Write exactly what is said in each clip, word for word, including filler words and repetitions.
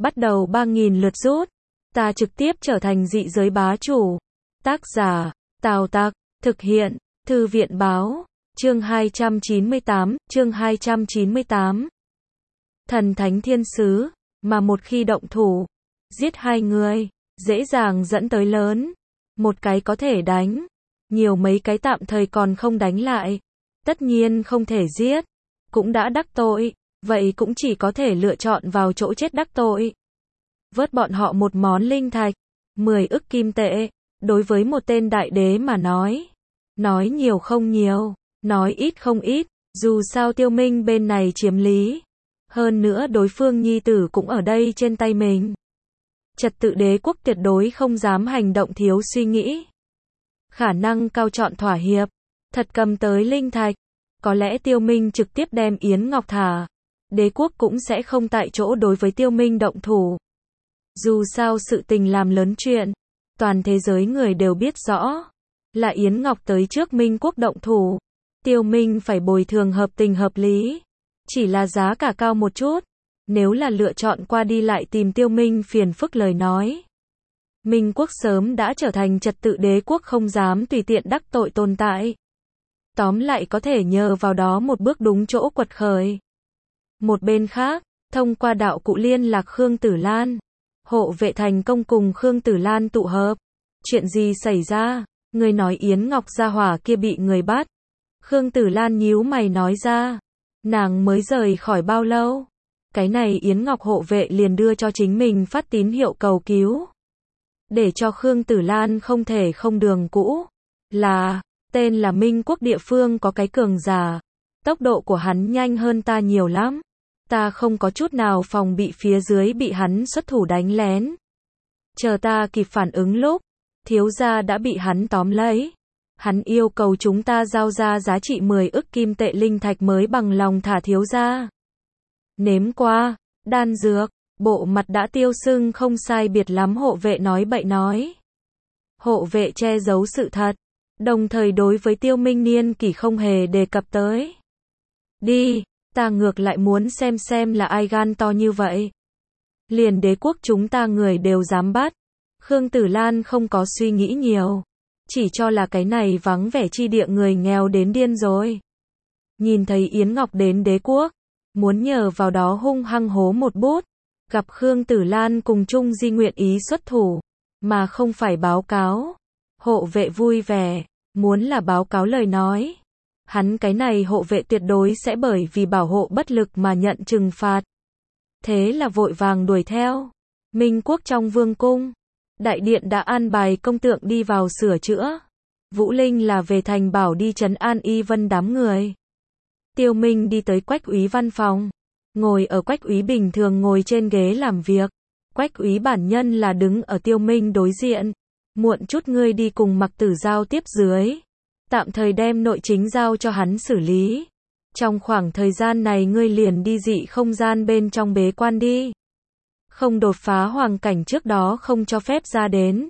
bắt đầu ba nghìn lượt rút. Ta trực tiếp trở thành dị giới bá chủ. Tác giả, Tào Tặc, thực hiện, Thư viện báo, chương hai trăm chín mươi tám, chương hai trăm chín mươi tám. Thần thánh thiên sứ, mà một khi động thủ, giết hai người, dễ dàng dẫn tới lớn. Một cái có thể đánh, nhiều mấy cái tạm thời còn không đánh lại. Tất nhiên không thể giết, cũng đã đắc tội, vậy cũng chỉ có thể lựa chọn vào chỗ chết đắc tội. Vớt bọn họ một món linh thạch, mười ức kim tệ, đối với một tên đại đế mà nói. Nói nhiều không nhiều, nói ít không ít, dù sao Tiêu Minh bên này chiếm lý. Hơn nữa đối phương nhi tử cũng ở đây trên tay mình. Trật tự đế quốc tuyệt đối không dám hành động thiếu suy nghĩ. Khả năng cao chọn thỏa hiệp, thật cầm tới linh thạch. Có lẽ Tiêu Minh trực tiếp đem Yến Ngọc thả. Đế quốc cũng sẽ không tại chỗ đối với Tiêu Minh động thủ. Dù sao sự tình làm lớn chuyện, toàn thế giới người đều biết rõ, là Yến Ngọc tới trước Minh quốc động thủ. Tiêu Minh phải bồi thường hợp tình hợp lý, chỉ là giá cả cao một chút. Nếu là lựa chọn qua đi lại tìm Tiêu Minh phiền phức lời nói, Minh quốc sớm đã trở thành trật tự đế quốc không dám tùy tiện đắc tội tồn tại. Tóm lại có thể nhờ vào đó một bước đúng chỗ quật khởi. Một bên khác, thông qua đạo cụ liên lạc Khương Tử Lan, hộ vệ thành công cùng Khương Tử Lan tụ hợp. Chuyện gì xảy ra? Người nói Yến Ngọc gia hỏa kia bị người bắt. Khương Tử Lan nhíu mày nói ra. Nàng mới rời khỏi bao lâu? Cái này Yến Ngọc hộ vệ liền đưa cho chính mình phát tín hiệu cầu cứu. Để cho Khương Tử Lan không thể không đường cũ. Là, tên là Minh quốc địa phương có cái cường giả. Tốc độ của hắn nhanh hơn ta nhiều lắm. Ta không có chút nào phòng bị phía dưới bị hắn xuất thủ đánh lén. Chờ ta kịp phản ứng lúc, thiếu gia đã bị hắn tóm lấy. Hắn yêu cầu chúng ta giao ra giá trị mười ức kim tệ linh thạch mới bằng lòng thả thiếu gia. Nếm qua, đan dược, bộ mặt đã tiêu sưng không sai biệt lắm hộ vệ nói bậy nói. Hộ vệ che giấu sự thật, đồng thời đối với Tiêu Minh niên kỷ không hề đề cập tới. Đi, ta ngược lại muốn xem xem là ai gan to như vậy. Liền đế quốc chúng ta người đều dám bắt. Khương Tử Lan không có suy nghĩ nhiều, chỉ cho là cái này vắng vẻ chi địa người nghèo đến điên rồi. Nhìn thấy Yến Ngọc đến đế quốc, muốn nhờ vào đó hung hăng hố một bút. Gặp Khương Tử Lan cùng Trung Di nguyện ý xuất thủ, mà không phải báo cáo. Hộ vệ vui vẻ, muốn là báo cáo lời nói. Hắn cái này hộ vệ tuyệt đối sẽ bởi vì bảo hộ bất lực mà nhận trừng phạt. Thế là vội vàng đuổi theo. Minh quốc trong vương cung, đại điện đã an bài công tượng đi vào sửa chữa. Vũ Linh là về thành bảo đi trấn an Y Vân đám người. Tiêu Minh đi tới Quách úy văn phòng, ngồi ở Quách úy bình thường ngồi trên ghế làm việc. Quách úy bản nhân là đứng ở Tiêu Minh đối diện. Muộn chút ngươi đi cùng Mặc Tử giao tiếp dưới. Tạm thời đem nội chính giao cho hắn xử lý. Trong khoảng thời gian này ngươi liền đi dị không gian bên trong bế quan đi. Không đột phá hoàng cảnh trước đó không cho phép ra đến.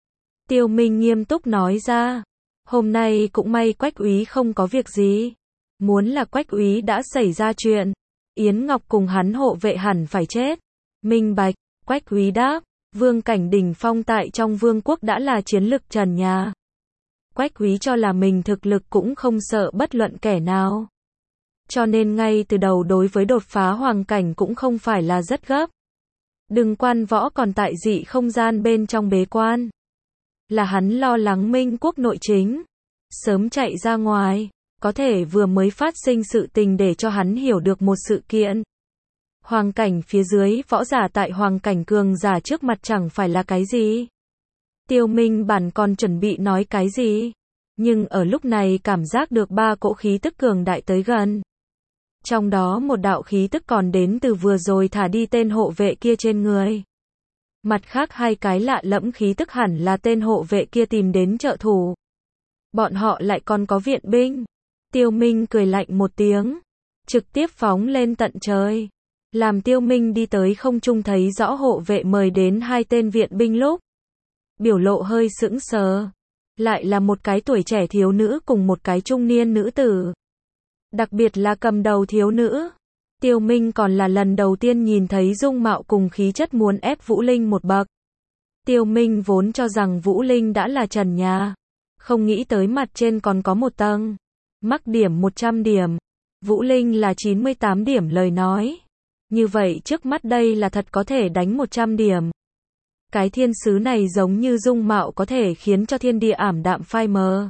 Tiêu Minh nghiêm túc nói ra. Hôm nay cũng may Quách úy không có việc gì. Muốn là Quách úy đã xảy ra chuyện, Yến Ngọc cùng hắn hộ vệ hẳn phải chết. Minh bạch, Quách úy đáp. Vương cảnh đỉnh phong tại trong vương quốc đã là chiến lực trần nhà. Quách úy cho là mình thực lực cũng không sợ bất luận kẻ nào. Cho nên ngay từ đầu đối với đột phá hoàng cảnh cũng không phải là rất gấp. Đừng quan võ còn tại dị không gian bên trong bế quan. Là hắn lo lắng Minh quốc nội chính. Sớm chạy ra ngoài, có thể vừa mới phát sinh sự tình để cho hắn hiểu được một sự kiện. Hoàng cảnh phía dưới võ giả tại hoàng cảnh cường giả trước mặt chẳng phải là cái gì. Tiêu Minh bản còn chuẩn bị nói cái gì. Nhưng ở lúc này cảm giác được ba cỗ khí tức cường đại tới gần. Trong đó một đạo khí tức còn đến từ vừa rồi thả đi tên hộ vệ kia trên người. Mặt khác hai cái lạ lẫm khí tức hẳn là tên hộ vệ kia tìm đến trợ thủ. Bọn họ lại còn có viện binh. Tiêu Minh cười lạnh một tiếng, trực tiếp phóng lên tận trời. Làm Tiêu Minh đi tới không trung thấy rõ hộ vệ mời đến hai tên viện binh lúc. Biểu lộ hơi sững sờ. Lại là một cái tuổi trẻ thiếu nữ cùng một cái trung niên nữ tử. Đặc biệt là cầm đầu thiếu nữ. Tiêu Minh còn là lần đầu tiên nhìn thấy dung mạo cùng khí chất muốn ép Vũ Linh một bậc. Tiêu Minh vốn cho rằng Vũ Linh đã là trần nhà, không nghĩ tới mặt trên còn có một tầng. Mắc điểm một trăm điểm, Vũ Linh là chín mươi tám điểm lời nói. Như vậy trước mắt đây là thật có thể đánh một trăm điểm. Cái thiên sứ này giống như dung mạo có thể khiến cho thiên địa ảm đạm phai mờ.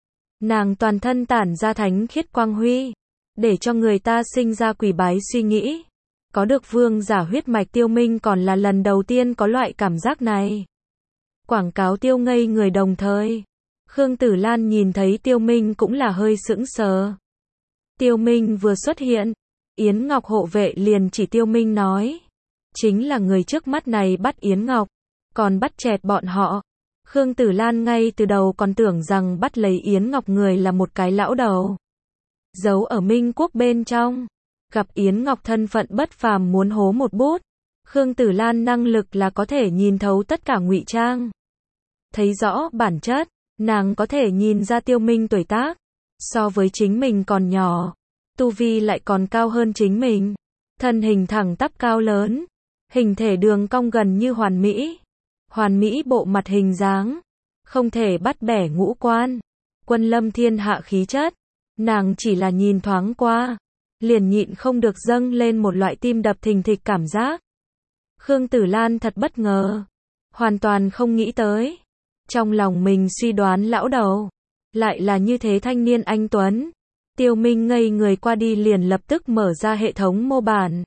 Nàng toàn thân tản ra thánh khiết quang huy, để cho người ta sinh ra quỷ bái suy nghĩ. Có được vương giả huyết mạch Tiêu Minh còn là lần đầu tiên có loại cảm giác này. Quảng cáo tiêu ngây người đồng thời. Khương Tử Lan nhìn thấy Tiêu Minh cũng là hơi sững sờ. Tiêu Minh vừa xuất hiện, Yến Ngọc hộ vệ liền chỉ Tiêu Minh nói. Chính là người trước mắt này bắt Yến Ngọc, còn bắt chẹt bọn họ. Khương Tử Lan ngay từ đầu còn tưởng rằng bắt lấy Yến Ngọc người là một cái lão đầu giấu ở Minh Quốc bên trong. Gặp Yến Ngọc thân phận bất phàm muốn hố một bút. Khương Tử Lan năng lực là có thể nhìn thấu tất cả ngụy trang. Thấy rõ bản chất, nàng có thể nhìn ra Tiêu Minh tuổi tác. So với chính mình còn nhỏ, tu vi lại còn cao hơn chính mình. Thân hình thẳng tắp cao lớn, hình thể đường cong gần như hoàn mỹ. Hoàn mỹ bộ mặt hình dáng, không thể bắt bẻ ngũ quan. Quân lâm thiên hạ khí chất, nàng chỉ là nhìn thoáng qua, liền nhịn không được dâng lên một loại tim đập thình thịch cảm giác. Khương Tử Lan thật bất ngờ, hoàn toàn không nghĩ tới. Trong lòng mình suy đoán lão đầu, lại là như thế thanh niên anh tuấn. Tiêu Minh ngây người qua đi liền lập tức mở ra hệ thống mô bản.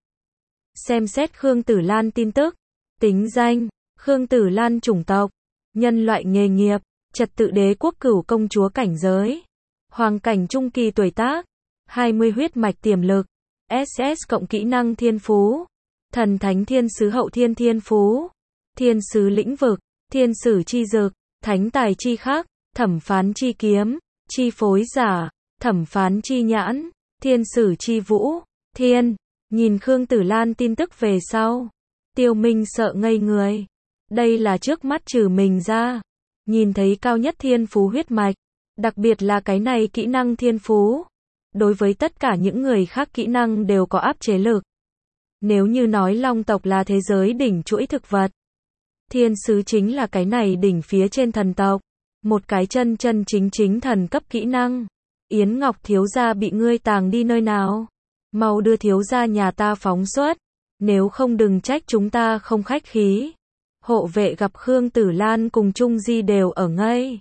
Xem xét Khương Tử Lan tin tức, tính danh, Khương Tử Lan chủng tộc, nhân loại nghề nghiệp, trật tự đế quốc cửu công chúa cảnh giới, hoàng cảnh trung kỳ tuổi tác, hai mươi huyết mạch tiềm lực, ét ét cộng kỹ năng thiên phú, thần thánh thiên sứ hậu thiên thiên phú, thiên sứ lĩnh vực, thiên sử chi dực, thánh tài chi khắc, thẩm phán chi kiếm, chi phối giả, thẩm phán chi nhãn, thiên sử chi vũ, thiên. Nhìn Khương Tử Lan tin tức về sau, Tiêu Minh sợ ngây người. Đây là trước mắt trừ mình ra, nhìn thấy cao nhất thiên phú huyết mạch, đặc biệt là cái này kỹ năng thiên phú. Đối với tất cả những người khác kỹ năng đều có áp chế lực. Nếu như nói long tộc là thế giới đỉnh chuỗi thực vật, thiên sứ chính là cái này đỉnh phía trên thần tộc. Một cái chân chân chính chính thần cấp kỹ năng. Yến Ngọc thiếu gia bị ngươi tàng đi nơi nào? Mau đưa thiếu gia nhà ta phóng xuất, nếu không đừng trách chúng ta không khách khí. Hộ vệ gặp Khương Tử Lan cùng Trung Di đều ở ngây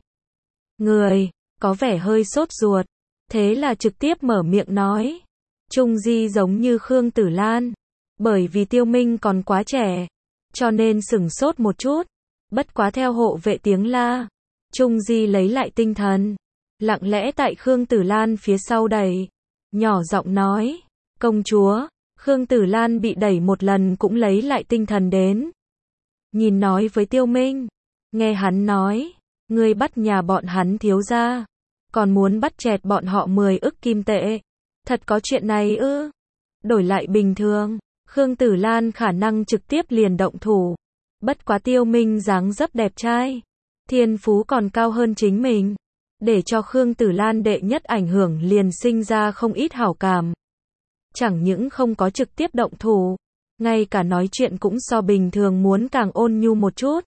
người, có vẻ hơi sốt ruột, thế là trực tiếp mở miệng nói. Trung Di giống như Khương Tử Lan, bởi vì Tiêu Minh còn quá trẻ, cho nên sửng sốt một chút. Bất quá theo hộ vệ tiếng la, Trung Di lấy lại tinh thần, lặng lẽ tại Khương Tử Lan phía sau đẩy, nhỏ giọng nói, công chúa. Khương Tử Lan bị đẩy một lần cũng lấy lại tinh thần đến. Nhìn nói với Tiêu Minh, nghe hắn nói, ngươi bắt nhà bọn hắn thiếu gia, còn muốn bắt chẹt bọn họ mười ức kim tệ. Thật có chuyện này ư? Đổi lại bình thường, Khương Tử Lan khả năng trực tiếp liền động thủ. Bất quá Tiêu Minh dáng dấp đẹp trai, thiên phú còn cao hơn chính mình, để cho Khương Tử Lan đệ nhất ảnh hưởng liền sinh ra không ít hảo cảm. Chẳng những không có trực tiếp động thủ, ngay cả nói chuyện cũng so bình thường muốn càng ôn nhu một chút.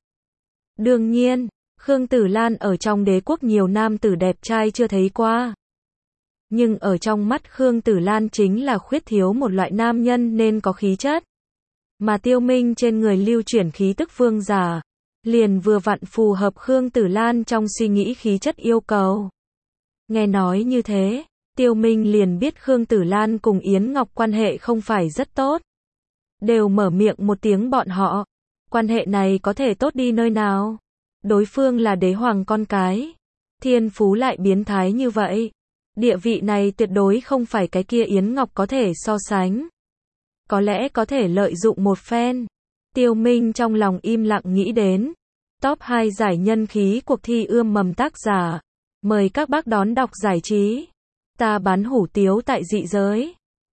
Đương nhiên, Khương Tử Lan ở trong đế quốc nhiều nam tử đẹp trai chưa thấy qua. Nhưng ở trong mắt Khương Tử Lan chính là khuyết thiếu một loại nam nhân nên có khí chất. Mà Tiêu Minh trên người lưu chuyển khí tức vương giả, liền vừa vặn phù hợp Khương Tử Lan trong suy nghĩ khí chất yêu cầu. Nghe nói như thế, Tiêu Minh liền biết Khương Tử Lan cùng Yến Ngọc quan hệ không phải rất tốt. Đều mở miệng một tiếng bọn họ, quan hệ này có thể tốt đi nơi nào? Đối phương là đế hoàng con cái, thiên phú lại biến thái như vậy, địa vị này tuyệt đối không phải cái kia Yến Ngọc có thể so sánh. Có lẽ có thể lợi dụng một phen. Tiêu Minh trong lòng im lặng nghĩ đến. Top hai giải nhân khí cuộc thi ươm mầm tác giả. Mời các bác đón đọc giải trí. Ta bán hủ tiếu tại dị giới.